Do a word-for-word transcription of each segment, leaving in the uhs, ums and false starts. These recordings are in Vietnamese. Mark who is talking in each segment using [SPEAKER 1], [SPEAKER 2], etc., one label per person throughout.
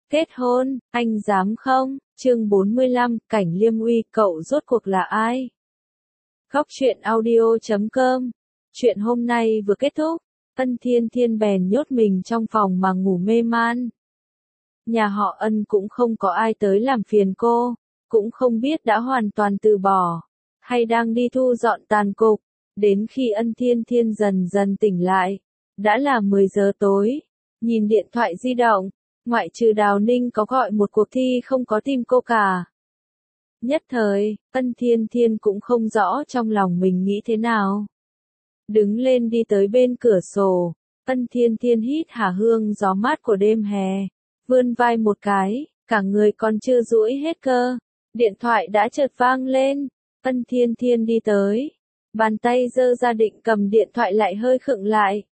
[SPEAKER 1] Kết hôn, anh dám không? Chương bốn mươi lăm, Cảnh Liêm Uy, cậu rốt cuộc là ai? Góc truyện audio chấm com. Chuyện hôm nay vừa kết thúc, Ân Thiên Thiên bèn nhốt mình trong phòng mà ngủ mê man. Nhà họ Ân cũng không có ai tới làm phiền cô, cũng không biết đã hoàn toàn từ bỏ, hay đang đi thu dọn tàn cục. Đến khi Ân Thiên Thiên dần dần tỉnh lại, đã là mười giờ tối, nhìn điện thoại di động, ngoại trừ Đào Ninh có gọi một cuộc thi không có tìm cô cả. Nhất thời, Ân Thiên Thiên cũng không rõ trong lòng mình nghĩ thế nào. Đứng lên đi tới bên cửa sổ, Ân Thiên Thiên hít hà hương gió mát của đêm hè, vươn vai một cái, cả người còn chưa duỗi hết cơ. Điện thoại đã chợt vang lên, Ân Thiên Thiên đi tới, bàn tay giơ ra định cầm điện thoại lại hơi khựng lại.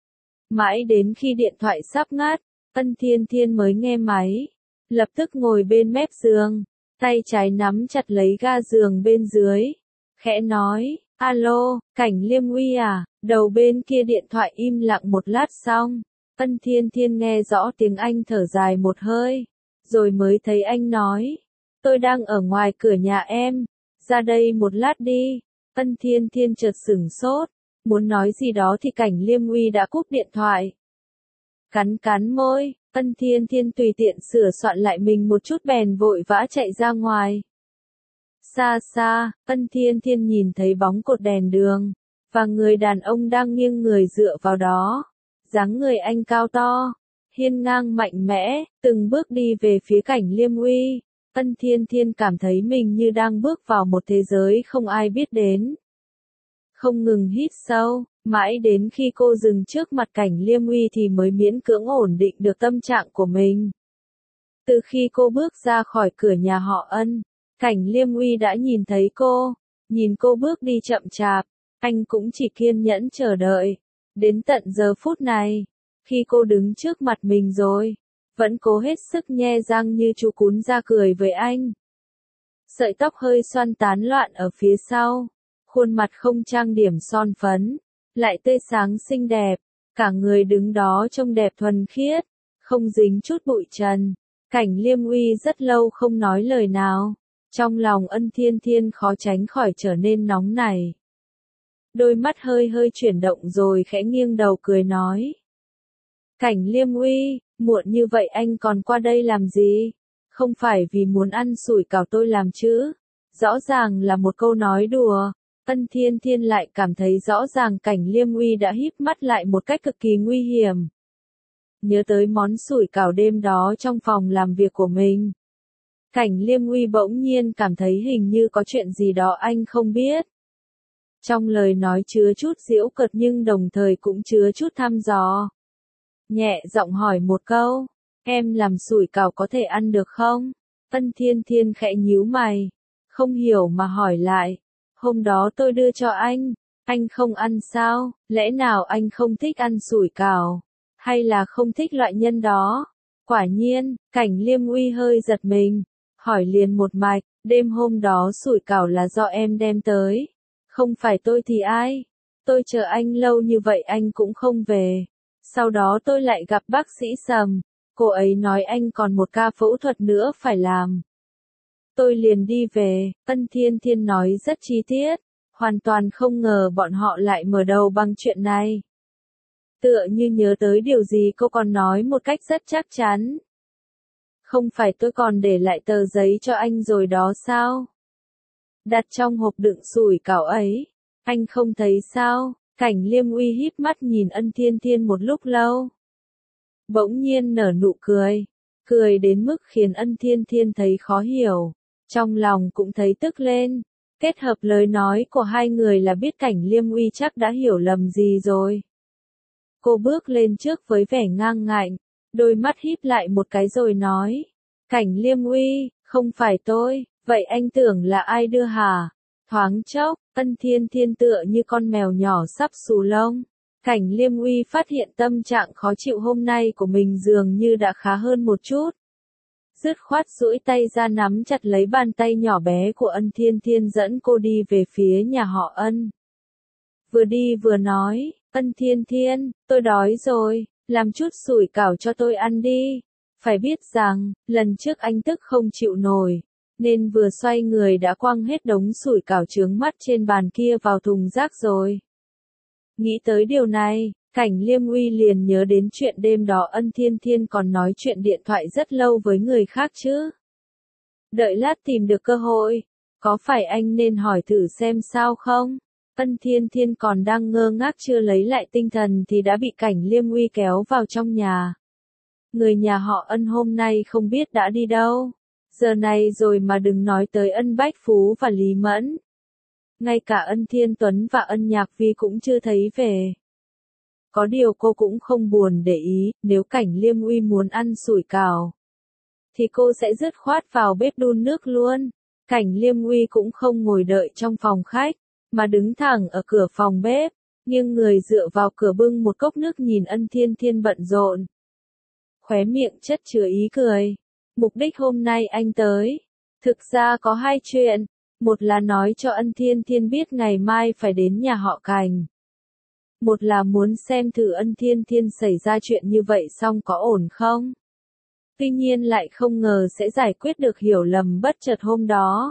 [SPEAKER 1] Mãi đến khi điện thoại sắp ngắt, Ân Thiên Thiên mới nghe máy, lập tức ngồi bên mép giường, tay trái nắm chặt lấy ga giường bên dưới, khẽ nói, alo, Cảnh Liêm Uy à, đầu bên kia điện thoại im lặng một lát xong, Ân Thiên Thiên nghe rõ tiếng anh thở dài một hơi, rồi mới thấy anh nói, tôi đang ở ngoài cửa nhà em, ra đây một lát đi. Ân Thiên Thiên chợt sửng sốt, muốn nói gì đó thì Cảnh Liêm Uy đã cúp điện thoại. Cắn cắn môi, Ân Thiên Thiên tùy tiện sửa soạn lại mình một chút bèn vội vã chạy ra ngoài. Xa xa, Ân Thiên Thiên nhìn thấy bóng cột đèn đường, và người đàn ông đang nghiêng người dựa vào đó. Dáng người anh cao to, hiên ngang mạnh mẽ, từng bước đi về phía Cảnh Liêm Uy. Ân Thiên Thiên cảm thấy mình như đang bước vào một thế giới không ai biết đến. Không ngừng hít sâu, mãi đến khi cô dừng trước mặt Cảnh Liêm Uy thì mới miễn cưỡng ổn định được tâm trạng của mình. Từ khi cô bước ra khỏi cửa nhà họ Ân, Cảnh Liêm Uy đã nhìn thấy cô, nhìn cô bước đi chậm chạp, anh cũng chỉ kiên nhẫn chờ đợi. Đến tận giờ phút này, khi cô đứng trước mặt mình rồi, vẫn cố hết sức nhe răng như chú cún ra cười với anh. Sợi tóc hơi xoăn tán loạn ở phía sau, khuôn mặt không trang điểm son phấn, lại tươi sáng xinh đẹp, cả người đứng đó trông đẹp thuần khiết, không dính chút bụi trần. Cảnh Liêm Uy rất lâu không nói lời nào, trong lòng Ân Thiên Thiên khó tránh khỏi trở nên nóng nảy. Đôi mắt hơi hơi chuyển động rồi khẽ nghiêng đầu cười nói. Cảnh Liêm Uy, muộn như vậy anh còn qua đây làm gì? Không phải vì muốn ăn sủi cảo tôi làm chứ? Rõ ràng là một câu nói đùa. Ân Thiên Thiên lại cảm thấy rõ ràng Cảnh Liêm Uy đã híp mắt lại một cách cực kỳ nguy hiểm. Nhớ tới món sủi cảo đêm đó trong phòng làm việc của mình. Cảnh Liêm Uy bỗng nhiên cảm thấy hình như có chuyện gì đó anh không biết. Trong lời nói chứa chút giễu cợt nhưng đồng thời cũng chứa chút thăm dò. Nhẹ giọng hỏi một câu, em làm sủi cảo có thể ăn được không? Ân Thiên Thiên khẽ nhíu mày, không hiểu mà hỏi lại, hôm đó tôi đưa cho anh, anh không ăn sao, lẽ nào anh không thích ăn sủi cảo, hay là không thích loại nhân đó? Quả nhiên, Cảnh Liêm Uy hơi giật mình, hỏi liền một mạch, đêm hôm đó sủi cảo là do em đem tới, không phải tôi thì ai? Tôi chờ anh lâu như vậy anh cũng không về. Sau đó tôi lại gặp bác sĩ Sầm, cô ấy nói anh còn một ca phẫu thuật nữa phải làm. Tôi liền đi về, Ân Thiên Thiên nói rất chi tiết, hoàn toàn không ngờ bọn họ lại mở đầu bằng chuyện này. Tựa như nhớ tới điều gì cô còn nói một cách rất chắc chắn. Không phải tôi còn để lại tờ giấy cho anh rồi đó sao? Đặt trong hộp đựng sủi cảo ấy, anh không thấy sao? Cảnh Liêm Uy híp mắt nhìn Ân Thiên Thiên một lúc lâu. Bỗng nhiên nở nụ cười, cười đến mức khiến Ân Thiên Thiên thấy khó hiểu, trong lòng cũng thấy tức lên. Kết hợp lời nói của hai người là biết Cảnh Liêm Uy chắc đã hiểu lầm gì rồi. Cô bước lên trước với vẻ ngang ngạnh, đôi mắt híp lại một cái rồi nói. Cảnh Liêm Uy, không phải tôi, vậy anh tưởng là ai đưa hả? Thoáng chốc, Ân Thiên Thiên tựa như con mèo nhỏ sắp xù lông. Cảnh Liêm Uy phát hiện tâm trạng khó chịu hôm nay của mình dường như đã khá hơn một chút. Dứt khoát duỗi tay ra nắm chặt lấy bàn tay nhỏ bé của Ân Thiên Thiên dẫn cô đi về phía nhà họ Ân. Vừa đi vừa nói, Ân Thiên Thiên, tôi đói rồi, làm chút sủi cảo cho tôi ăn đi. Phải biết rằng, lần trước anh tức không chịu nổi, nên vừa xoay người đã quăng hết đống sủi cảo chướng mắt trên bàn kia vào thùng rác rồi. Nghĩ tới điều này, Cảnh Liêm Uy liền nhớ đến chuyện đêm đó Ân Thiên Thiên còn nói chuyện điện thoại rất lâu với người khác chứ. Đợi lát tìm được cơ hội, có phải anh nên hỏi thử xem sao không? Ân Thiên Thiên còn đang ngơ ngác chưa lấy lại tinh thần thì đã bị Cảnh Liêm Uy kéo vào trong nhà. Người nhà họ Ân hôm nay không biết đã đi đâu. Giờ này rồi mà đừng nói tới Ân Bách Phú và Lý Mẫn. Ngay cả Ân Thiên Tuấn và Ân Nhạc Vi cũng chưa thấy về. Có điều cô cũng không buồn để ý, nếu Cảnh Liêm Uy muốn ăn sủi cảo, thì cô sẽ dứt khoát vào bếp đun nước luôn. Cảnh Liêm Uy cũng không ngồi đợi trong phòng khách, mà đứng thẳng ở cửa phòng bếp, nghiêng người dựa vào cửa bưng một cốc nước nhìn Ân Thiên Thiên bận rộn. Khóe miệng chất chứa ý cười. Mục đích hôm nay anh tới, thực ra có hai chuyện. Một là nói cho Ân Thiên Thiên biết ngày mai phải đến nhà họ Cảnh. Một là muốn xem thử Ân Thiên Thiên xảy ra chuyện như vậy xong có ổn không. Tuy nhiên lại không ngờ sẽ giải quyết được hiểu lầm bất chợt hôm đó.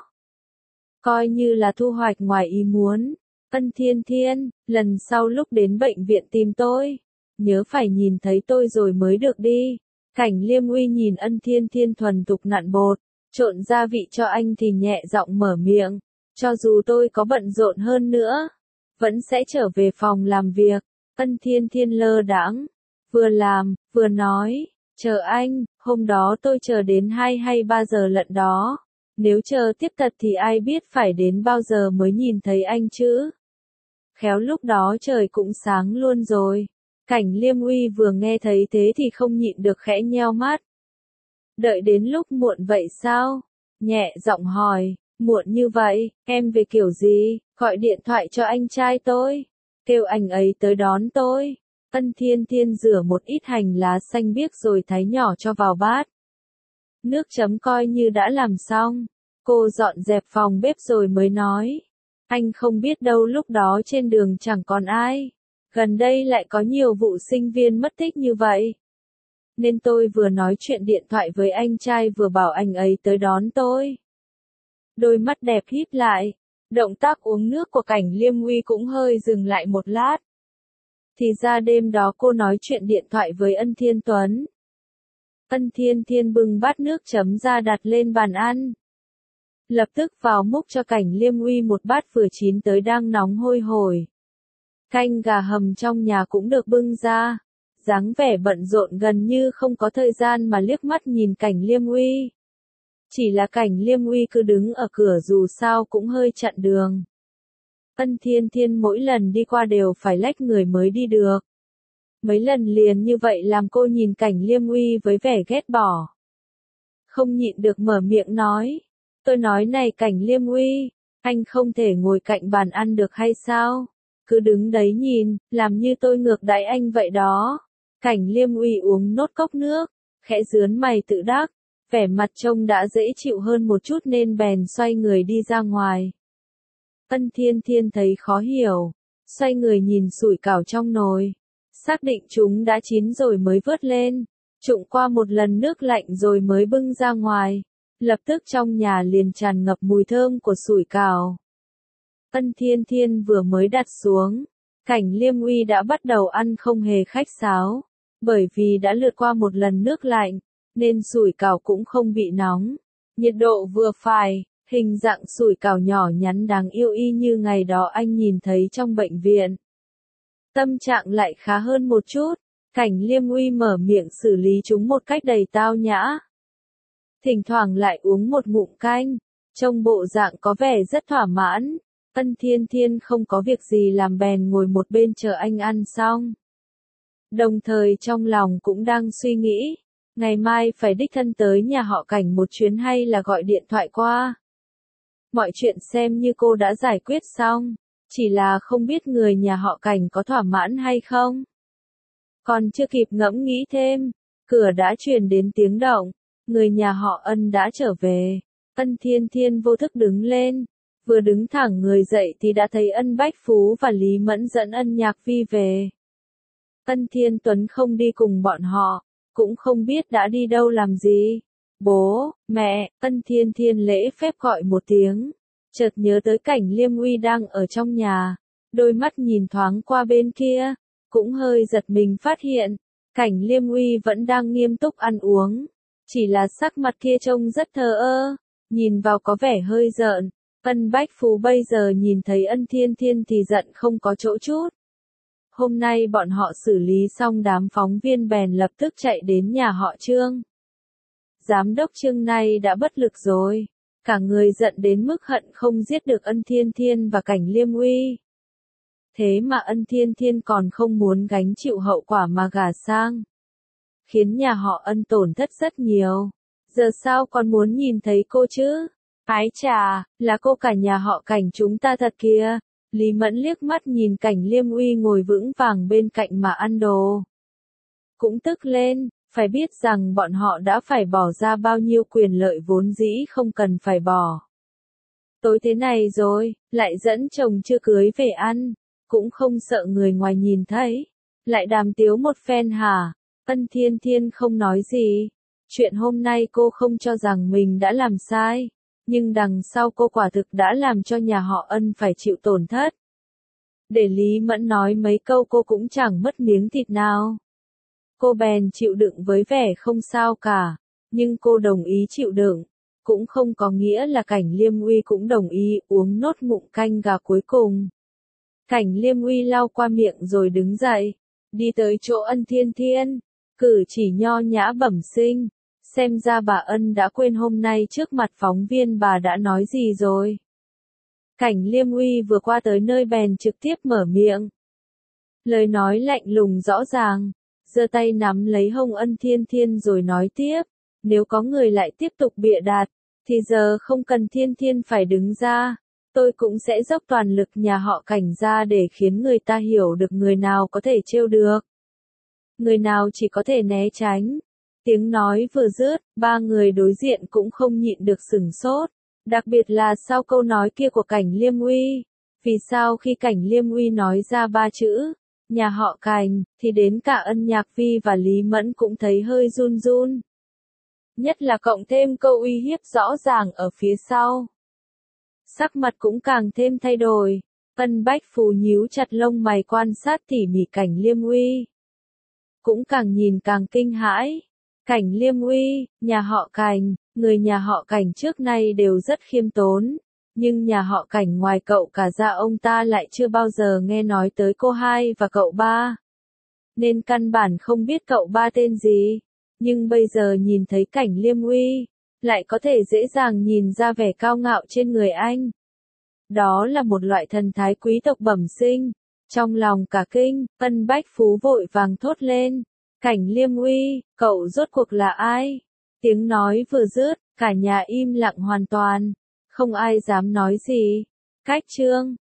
[SPEAKER 1] Coi như là thu hoạch ngoài ý muốn. Ân Thiên Thiên, lần sau lúc đến bệnh viện tìm tôi, nhớ phải nhìn thấy tôi rồi mới được đi. Cảnh Liêm Uy nhìn Ân Thiên Thiên thuần thục nặn bột, trộn gia vị cho anh thì nhẹ giọng mở miệng. Cho dù tôi có bận rộn hơn nữa, vẫn sẽ trở về phòng làm việc. Ân Thiên Thiên lơ đãng, vừa làm, vừa nói, chờ anh, hôm đó tôi chờ đến hai hay ba giờ lận đó. Nếu chờ tiếp tật thì ai biết phải đến bao giờ mới nhìn thấy anh chứ. Khéo lúc đó trời cũng sáng luôn rồi. Cảnh Liêm Uy vừa nghe thấy thế thì không nhịn được khẽ nheo mắt. Đợi đến lúc muộn vậy sao? Nhẹ giọng hỏi, muộn như vậy, em về kiểu gì? Gọi điện thoại cho anh trai tôi, kêu anh ấy tới đón tôi. Ân Thiên Thiên rửa một ít hành lá xanh biếc rồi thái nhỏ cho vào bát. Nước chấm coi như đã làm xong. Cô dọn dẹp phòng bếp rồi mới nói. Anh không biết đâu lúc đó trên đường chẳng còn ai. Gần đây lại có nhiều vụ sinh viên mất tích như vậy. Nên tôi vừa nói chuyện điện thoại với anh trai vừa bảo anh ấy tới đón tôi. Đôi mắt đẹp híp lại. Động tác uống nước của Cảnh Liêm Uy cũng hơi dừng lại một lát. Thì ra đêm đó cô nói chuyện điện thoại với Ân Thiên Tuấn. Ân Thiên Thiên bưng bát nước chấm ra đặt lên bàn ăn. Lập tức vào múc cho Cảnh Liêm Uy một bát vừa chín tới đang nóng hôi hổi. Canh gà hầm trong nhà cũng được bưng ra. Dáng vẻ bận rộn gần như không có thời gian mà liếc mắt nhìn Cảnh Liêm Uy. Chỉ là Cảnh Liêm Uy cứ đứng ở cửa dù sao cũng hơi chặn đường. Ân Thiên Thiên mỗi lần đi qua đều phải lách người mới đi được. Mấy lần liền như vậy làm cô nhìn Cảnh Liêm Uy với vẻ ghét bỏ. Không nhịn được mở miệng nói. Tôi nói này Cảnh Liêm Uy, anh không thể ngồi cạnh bàn ăn được hay sao? Cứ đứng đấy nhìn, làm như tôi ngược đãi anh vậy đó. Cảnh Liêm Uy uống nốt cốc nước, khẽ rướn mày tự đắc, vẻ mặt trông đã dễ chịu hơn một chút nên bèn xoay người đi ra ngoài. Ân Thiên Thiên thấy khó hiểu, xoay người nhìn sủi cảo trong nồi, xác định chúng đã chín rồi mới vớt lên, trụng qua một lần nước lạnh rồi mới bưng ra ngoài. Lập tức trong nhà liền tràn ngập mùi thơm của sủi cảo. Ân Thiên Thiên vừa mới đặt xuống, Cảnh Liêm Uy đã bắt đầu ăn không hề khách sáo, bởi vì đã lượt qua một lần nước lạnh, nên sủi cảo cũng không bị nóng, nhiệt độ vừa phải, hình dạng sủi cảo nhỏ nhắn đáng yêu y như ngày đó anh nhìn thấy trong bệnh viện. Tâm trạng lại khá hơn một chút, Cảnh Liêm Uy mở miệng xử lý chúng một cách đầy tao nhã. Thỉnh thoảng lại uống một ngụm canh, trông bộ dạng có vẻ rất thỏa mãn. Ân Thiên Thiên không có việc gì làm bèn ngồi một bên chờ anh ăn xong. Đồng thời trong lòng cũng đang suy nghĩ, ngày mai phải đích thân tới nhà họ Cảnh một chuyến hay là gọi điện thoại qua. Mọi chuyện xem như cô đã giải quyết xong, chỉ là không biết người nhà họ Cảnh có thỏa mãn hay không. Còn chưa kịp ngẫm nghĩ thêm, cửa đã truyền đến tiếng động, người nhà họ Ân đã trở về. Ân Thiên Thiên vô thức đứng lên, vừa đứng thẳng người dậy thì đã thấy Ân Bách Phú và Lý Mẫn dẫn Ân Nhạc Vi về. Ân Thiên Tuấn không đi cùng bọn họ, cũng không biết đã đi đâu làm gì. Bố, mẹ, Ân Thiên Thiên lễ phép gọi một tiếng, chợt nhớ tới Cảnh Liêm Uy đang ở trong nhà, đôi mắt nhìn thoáng qua bên kia, cũng hơi giật mình phát hiện, Cảnh Liêm Uy vẫn đang nghiêm túc ăn uống, chỉ là sắc mặt kia trông rất thờ ơ, nhìn vào có vẻ hơi giận. Ân Bách Phú bây giờ nhìn thấy Ân Thiên Thiên thì giận không có chỗ chút. Hôm nay bọn họ xử lý xong đám phóng viên bèn lập tức chạy đến nhà họ Trương. Giám đốc Trương này đã bất lực rồi, cả người giận đến mức hận không giết được Ân Thiên Thiên và Cảnh Liêm Uy. Thế mà Ân Thiên Thiên còn không muốn gánh chịu hậu quả mà gả sang, khiến nhà họ Ân tổn thất rất nhiều. Giờ sao còn muốn nhìn thấy cô chứ? Ái chà, là cô cả nhà họ Cảnh chúng ta thật kìa. Lý Mẫn liếc mắt nhìn Cảnh Liêm Uy ngồi vững vàng bên cạnh mà ăn đồ, cũng tức lên, phải biết rằng bọn họ đã phải bỏ ra bao nhiêu quyền lợi vốn dĩ không cần phải bỏ. Tối thế này rồi, lại dẫn chồng chưa cưới về ăn, cũng không sợ người ngoài nhìn thấy, lại đàm tiếu một phen hả? Ân Thiên Thiên không nói gì, chuyện hôm nay cô không cho rằng mình đã làm sai. Nhưng đằng sau cô quả thực đã làm cho nhà họ Ân phải chịu tổn thất. Để Lý Mẫn nói mấy câu cô cũng chẳng mất miếng thịt nào. Cô bèn chịu đựng với vẻ không sao cả, nhưng cô đồng ý chịu đựng, cũng không có nghĩa là Cảnh Liêm Uy cũng đồng ý uống nốt ngụm canh gà cuối cùng. Cảnh Liêm Uy lau qua miệng rồi đứng dậy, đi tới chỗ Ân Thiên Thiên, cử chỉ nho nhã bẩm sinh. Xem ra bà Ân đã quên hôm nay trước mặt phóng viên bà đã nói gì rồi. Cảnh Liêm Uy vừa qua tới nơi bèn trực tiếp mở miệng. Lời nói lạnh lùng rõ ràng, giơ tay nắm lấy hông Ân Thiên Thiên rồi nói tiếp, nếu có người lại tiếp tục bịa đặt, thì giờ không cần Thiên Thiên phải đứng ra, tôi cũng sẽ dốc toàn lực nhà họ Cảnh ra để khiến người ta hiểu được người nào có thể trêu được, người nào chỉ có thể né tránh. Tiếng nói vừa dứt, ba người đối diện cũng không nhịn được sửng sốt, đặc biệt là sau câu nói kia của Cảnh Liêm Uy. Vì sao khi Cảnh Liêm Uy nói ra ba chữ, nhà họ Cảnh, thì đến cả Ân Nhạc Vi và Lý Mẫn cũng thấy hơi run run. Nhất là cộng thêm câu uy hiếp rõ ràng ở phía sau. Sắc mặt cũng càng thêm thay đổi, Ân Bách Phù nhíu chặt lông mày quan sát tỉ mỉ Cảnh Liêm Uy. Cũng càng nhìn càng kinh hãi. Cảnh Liêm Uy, nhà họ Cảnh, người nhà họ Cảnh trước nay đều rất khiêm tốn, nhưng nhà họ Cảnh ngoài cậu cả ra ông ta lại chưa bao giờ nghe nói tới cô hai và cậu ba. Nên căn bản không biết cậu ba tên gì, nhưng bây giờ nhìn thấy Cảnh Liêm Uy, lại có thể dễ dàng nhìn ra vẻ cao ngạo trên người anh. Đó là một loại thần thái quý tộc bẩm sinh. Trong lòng cả kinh, Ân Bách Phú vội vàng thốt lên. Cảnh Liêm Uy, cậu rốt cuộc là ai? Tiếng nói vừa dứt, cả nhà im lặng hoàn toàn, không ai dám nói gì. Cách Trương,